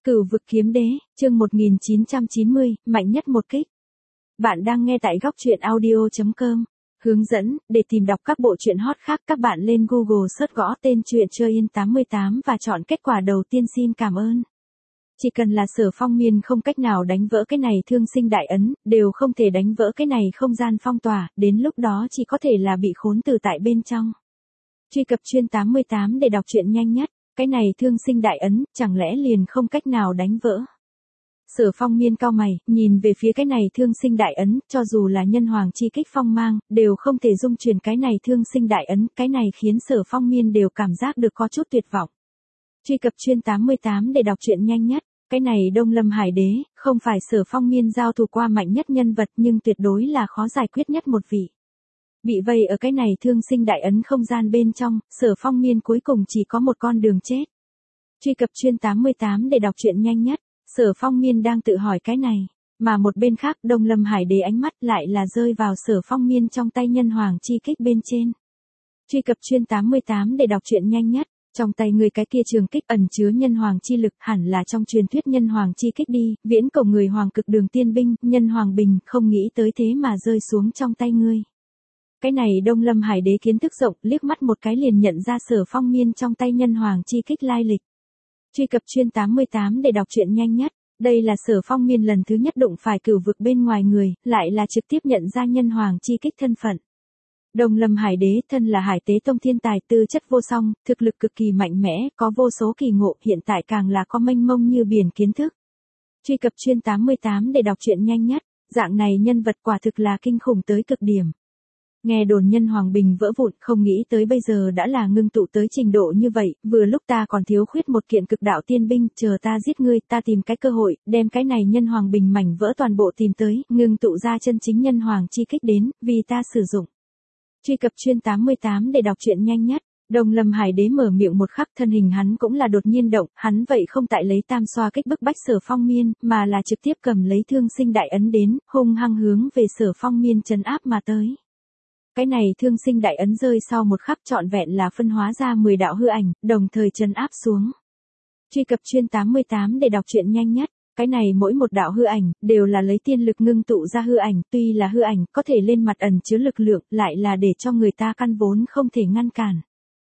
Cửu vực kiếm đế, chương 1990, mạnh nhất một kích. Bạn đang nghe tại góc truyện audio.com. Hướng dẫn, để tìm đọc các bộ truyện hot khác các bạn lên Google search gõ tên truyện Chơi Yên 88 và chọn kết quả đầu tiên xin cảm ơn. Chỉ cần là Sở Phong Miên không cách nào đánh vỡ cái này thương sinh đại ấn, đều không thể đánh vỡ cái này không gian phong tỏa, đến lúc đó chỉ có thể là bị khốn từ tại bên trong. Truy cập chuyên 88 để đọc truyện nhanh nhất. Cái này thương sinh đại ấn, chẳng lẽ liền không cách nào đánh vỡ. Sở Phong Miên cau mày, nhìn về phía cái này thương sinh đại ấn, cho dù là nhân hoàng chi kích phong mang, đều không thể dung chuyển cái này thương sinh đại ấn, cái này khiến Sở Phong Miên đều cảm giác được có chút tuyệt vọng. Truy cập chuyên 88 để đọc truyện nhanh nhất. Cái này Đông Lâm Hải Đế, không phải Sở Phong Miên giao thủ qua mạnh nhất nhân vật nhưng tuyệt đối là khó giải quyết nhất một vị. Bị vây ở cái này thương sinh đại ấn không gian bên trong, Sở Phong Miên cuối cùng chỉ có một con đường chết. Truy cập chuyên 88 để đọc truyện nhanh nhất, Sở Phong Miên đang tự hỏi cái này, mà một bên khác Đông Lâm Hải Đế ánh mắt lại là rơi vào Sở Phong Miên trong tay nhân hoàng chi kích bên trên. Truy cập chuyên 88 để đọc truyện nhanh nhất, trong tay người cái kia trường kích ẩn chứa nhân hoàng chi lực hẳn là trong truyền thuyết nhân hoàng chi kích đi, viễn cổ người hoàng cực đường tiên binh, nhân hoàng bình, không nghĩ tới thế mà rơi xuống trong tay ngươi. Cái này Đông Lâm Hải Đế kiến thức rộng, liếc mắt một cái liền nhận ra Sở Phong Miên trong tay nhân hoàng chi kích lai lịch. Truy cập chuyên 88 để đọc truyện nhanh nhất, đây là Sở Phong Miên lần thứ nhất đụng phải cửu vực bên ngoài người, lại là trực tiếp nhận ra nhân hoàng chi kích thân phận. Đông Lâm Hải Đế thân là Hải Tế Tông thiên tài tư chất vô song, thực lực cực kỳ mạnh mẽ, có vô số kỳ ngộ, hiện tại càng là có mênh mông như biển kiến thức. Truy cập chuyên 88 để đọc truyện nhanh nhất, dạng này nhân vật quả thực là kinh khủng tới cực điểm. Nghe đồn nhân hoàng bình vỡ vụn, không nghĩ tới bây giờ đã là ngưng tụ tới trình độ như vậy, vừa lúc ta còn thiếu khuyết một kiện cực đạo tiên binh, chờ ta giết ngươi, ta tìm cái cơ hội, đem cái này nhân hoàng bình mảnh vỡ toàn bộ tìm tới, ngưng tụ ra chân chính nhân hoàng chi kích đến, vì ta sử dụng. Truy cập chuyên 88 để đọc truyện nhanh nhất. Đông Lâm Hải Đế mở miệng một khắc, thân hình hắn cũng là đột nhiên động, hắn vậy không tại lấy tam xoa kích bức bách Sở Phong Miên, mà là trực tiếp cầm lấy thương sinh đại ấn đến, hung hăng hướng về Sở Phong Miên trấn áp mà tới. Cái này thương sinh đại ấn rơi sau một khắc trọn vẹn là phân hóa ra 10 đạo hư ảnh, đồng thời trấn áp xuống. Truy cập chuyên 88 để đọc truyện nhanh nhất. Cái này mỗi một đạo hư ảnh, đều là lấy tiên lực ngưng tụ ra hư ảnh, tuy là hư ảnh, có thể lên mặt ẩn chứa lực lượng, lại là để cho người ta căn vốn không thể ngăn cản.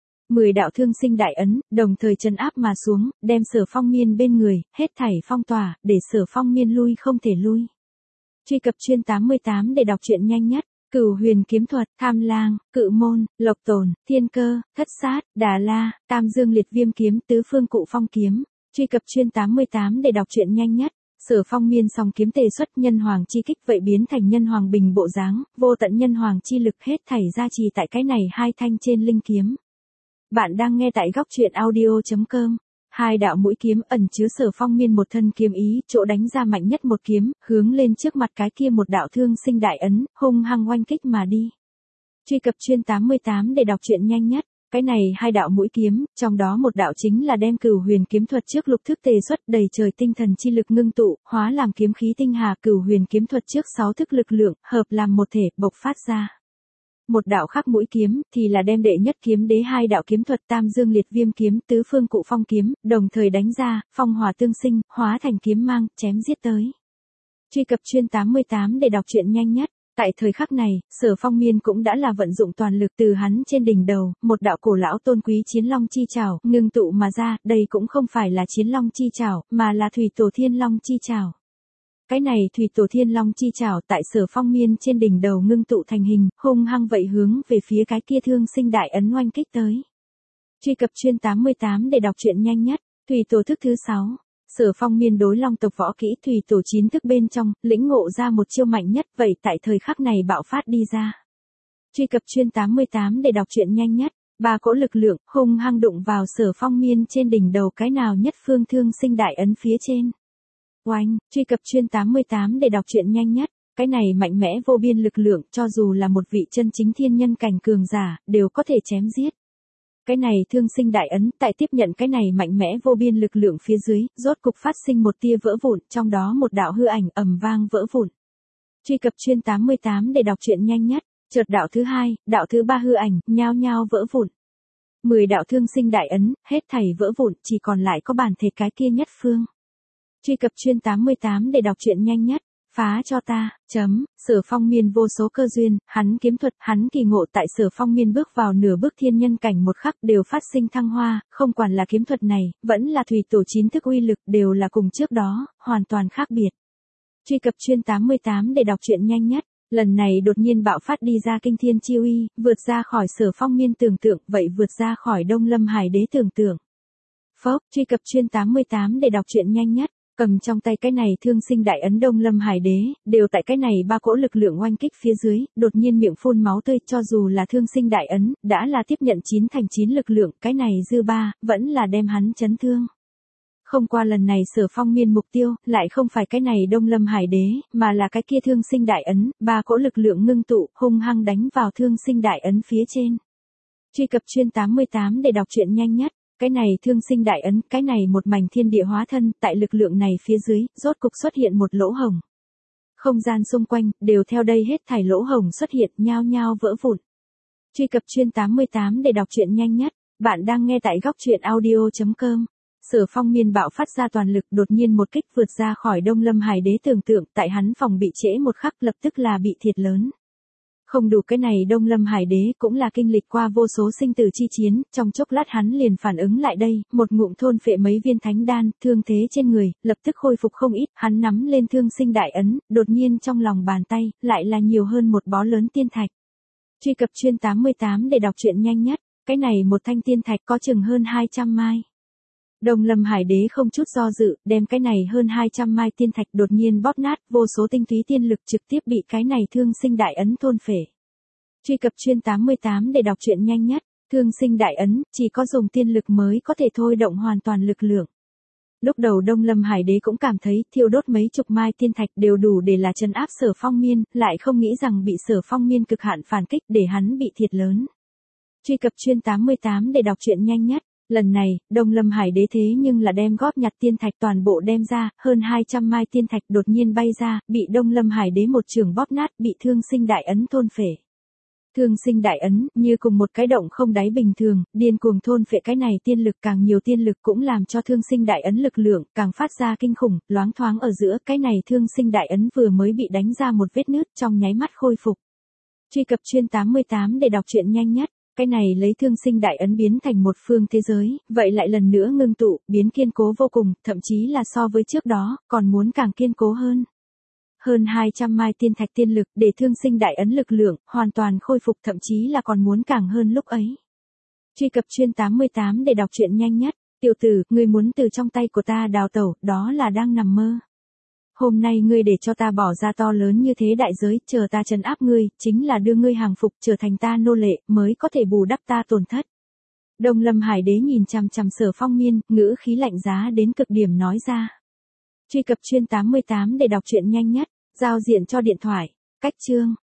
10 đạo thương sinh đại ấn, đồng thời trấn áp mà xuống, đem Sở Phong Miên bên người, hết thảy phong tỏa, để Sở Phong Miên lui không thể lui. Truy cập chuyên 88 để đọc truyện nhanh nhất. Cửu huyền kiếm thuật, tham lang, cự môn, lộc tồn, thiên cơ, thất sát, đà la, tam dương liệt viêm kiếm, tứ phương cụ phong kiếm. Truy cập chuyên 88 để đọc truyện nhanh nhất. Sở Phong Miên song kiếm tề xuất nhân hoàng chi kích vậy biến thành nhân hoàng bình bộ dáng, vô tận nhân hoàng chi lực hết thảy ra trì tại cái này hai thanh trên linh kiếm. Bạn đang nghe tại góc truyện audio.com. Hai đạo mũi kiếm ẩn chứa Sở Phong Miên một thân kiếm ý, chỗ đánh ra mạnh nhất một kiếm, hướng lên trước mặt cái kia một đạo thương sinh đại ấn, hung hăng oanh kích mà đi. Truy cập chuyên 88 để đọc truyện nhanh nhất. Cái này hai đạo mũi kiếm, trong đó một đạo chính là đem cửu huyền kiếm thuật trước lục thức tề xuất đầy trời tinh thần chi lực ngưng tụ, hóa làm kiếm khí tinh hà, cửu huyền kiếm thuật trước 6 thức lực lượng, hợp làm một thể, bộc phát ra. Một đạo khác mũi kiếm, thì là đem đệ nhất kiếm đế hai đạo kiếm thuật tam dương liệt viêm kiếm, tứ phương cụ phong kiếm, đồng thời đánh ra, phong hỏa tương sinh, hóa thành kiếm mang, chém giết tới. Truy cập chuyên 88 để đọc truyện nhanh nhất. Tại thời khắc này, Sở Phong Miên cũng đã là vận dụng toàn lực từ hắn trên đỉnh đầu, một đạo cổ lão tôn quý chiến long chi trảo, ngưng tụ mà ra, đây cũng không phải là chiến long chi trảo, mà là thủy tổ thiên long chi trảo. Cái này thủy tổ thiên long chi trảo tại Sở Phong Miên trên đỉnh đầu ngưng tụ thành hình, hung hăng vậy hướng về phía cái kia thương sinh đại ấn oanh kích tới. Truy cập chuyên 88 để đọc truyện nhanh nhất. Thủy tổ thức thứ 6. Sở Phong Miên đối long tộc võ kỹ thủy tổ 9 thức bên trong, lĩnh ngộ ra một chiêu mạnh nhất vậy tại thời khắc này bạo phát đi ra. Truy cập chuyên 88 để đọc truyện nhanh nhất. Ba cỗ lực lượng, hung hăng đụng vào Sở Phong Miên trên đỉnh đầu cái nào nhất phương thương sinh đại ấn phía trên. Oanh, truy cập chuyên 88 để đọc truyện nhanh nhất. Cái này mạnh mẽ vô biên lực lượng, cho dù là một vị chân chính thiên nhân cảnh cường giả, đều có thể chém giết. Cái này thương sinh đại ấn, tại tiếp nhận cái này mạnh mẽ vô biên lực lượng phía dưới, rốt cục phát sinh một tia vỡ vụn, trong đó một đạo hư ảnh ầm vang vỡ vụn. Truy cập chuyên 88 để đọc truyện nhanh nhất. Chợt đạo thứ 2, đạo thứ 3 hư ảnh, nhao nhao vỡ vụn. 10 đạo thương sinh đại ấn, hết thảy vỡ vụn, chỉ còn lại có bản thể cái kia nhất phương. Truy cập chuyên 88 để đọc truyện nhanh nhất. Phá cho ta, Sở Phong Miên vô số cơ duyên, hắn kiếm thuật, hắn kỳ ngộ tại Sở Phong Miên bước vào nửa bước thiên nhân cảnh một khắc đều phát sinh thăng hoa, không quản là kiếm thuật này, vẫn là thủy tổ 9 thức uy lực đều là cùng trước đó, hoàn toàn khác biệt. Truy cập chuyên 88 để đọc truyện nhanh nhất. Lần này đột nhiên bạo phát đi ra kinh thiên chi uy, vượt ra khỏi Sở Phong Miên tưởng tượng, vậy vượt ra khỏi Đông Lâm Hải Đế tưởng tượng. Phốc, truy cập chuyên 88 để đọc truyện nhanh nhất. Cầm trong tay cái này thương sinh đại ấn Đông Lâm Hải Đế, đều tại cái này ba cỗ lực lượng oanh kích phía dưới, đột nhiên miệng phun máu tươi, cho dù là thương sinh đại ấn, đã là tiếp nhận 9 thành 9 lực lượng, cái này dư ba, vẫn là đem hắn chấn thương. Không qua lần này Sở Phong Miên mục tiêu, lại không phải cái này Đông Lâm Hải Đế, mà là cái kia thương sinh đại ấn, ba cỗ lực lượng ngưng tụ, hung hăng đánh vào thương sinh đại ấn phía trên. Truy cập chuyên 88 để đọc truyện nhanh nhất. Cái này thương sinh đại ấn, cái này một mảnh thiên địa hóa thân, tại lực lượng này phía dưới, rốt cục xuất hiện một lỗ hổng. Không gian xung quanh, đều theo đây hết thảy lỗ hổng xuất hiện, nhao nhao vỡ vụn. Truy cập chuyên 88 để đọc truyện nhanh nhất. Bạn đang nghe tại góc truyện audio.com. Sở Phong Miên bạo phát ra toàn lực, đột nhiên một kích vượt ra khỏi Đông Lâm Hải Đế tưởng tượng, tại hắn phòng bị trễ một khắc lập tức là bị thiệt lớn. Không đủ, cái này Đông Lâm Hải Đế cũng là kinh lịch qua vô số sinh tử chi chiến, trong chốc lát hắn liền phản ứng lại đây, một ngụm thôn phệ mấy viên thánh đan, thương thế trên người, lập tức khôi phục không ít, hắn nắm lên thương sinh đại ấn, đột nhiên trong lòng bàn tay, lại là nhiều hơn một bó lớn tiên thạch. Truy cập chuyên 88 để đọc truyện nhanh nhất, cái này một thanh tiên thạch có chừng hơn 200 mai. Đông Lâm Hải Đế không chút do dự, đem cái này hơn 200 mai tiên thạch đột nhiên bóp nát, vô số tinh túy tiên lực trực tiếp bị cái này thương sinh đại ấn thôn phệ. Truy cập chuyên 88 để đọc truyện nhanh nhất, thương sinh đại ấn, chỉ có dùng tiên lực mới có thể thôi động hoàn toàn lực lượng. Lúc đầu Đông Lâm Hải Đế cũng cảm thấy thiêu đốt mấy chục mai tiên thạch đều đủ để là trấn áp Sở Phong Miên, lại không nghĩ rằng bị Sở Phong Miên cực hạn phản kích để hắn bị thiệt lớn. Truy cập chuyên 88 để đọc truyện nhanh nhất. Lần này, Đông Lâm Hải Đế thế nhưng là đem góp nhặt tiên thạch toàn bộ đem ra, hơn 200 mai tiên thạch đột nhiên bay ra, bị Đông Lâm Hải Đế một trường bóp nát, bị thương sinh đại ấn thôn phệ. Thương sinh đại ấn, như cùng một cái động không đáy bình thường, điên cuồng thôn phệ cái này tiên lực, càng nhiều tiên lực cũng làm cho thương sinh đại ấn lực lượng, càng phát ra kinh khủng, loáng thoáng ở giữa, cái này thương sinh đại ấn vừa mới bị đánh ra một vết nứt, trong nháy mắt khôi phục. Truy cập chuyên 88 để đọc truyện nhanh nhất. Cái này lấy thương sinh đại ấn biến thành một phương thế giới, vậy lại lần nữa ngưng tụ, biến kiên cố vô cùng, thậm chí là so với trước đó, còn muốn càng kiên cố hơn. Hơn 200 mai tiên thạch tiên lực để thương sinh đại ấn lực lượng, hoàn toàn khôi phục, thậm chí là còn muốn càng hơn lúc ấy. Truy cập chuyên 88 để đọc truyện nhanh nhất. Tiểu tử, ngươi muốn từ trong tay của ta đào tẩu, đó là đang nằm mơ. Hôm nay ngươi để cho ta bỏ ra to lớn như thế đại giới, chờ ta trấn áp ngươi, chính là đưa ngươi hàng phục trở thành ta nô lệ, mới có thể bù đắp ta tổn thất. Đông Lâm Hải Đế nhìn chằm chằm Sở Phong Miên, ngữ khí lạnh giá đến cực điểm nói ra. Truy cập chuyên 88 để đọc truyện nhanh nhất, giao diện cho điện thoại, cách chương.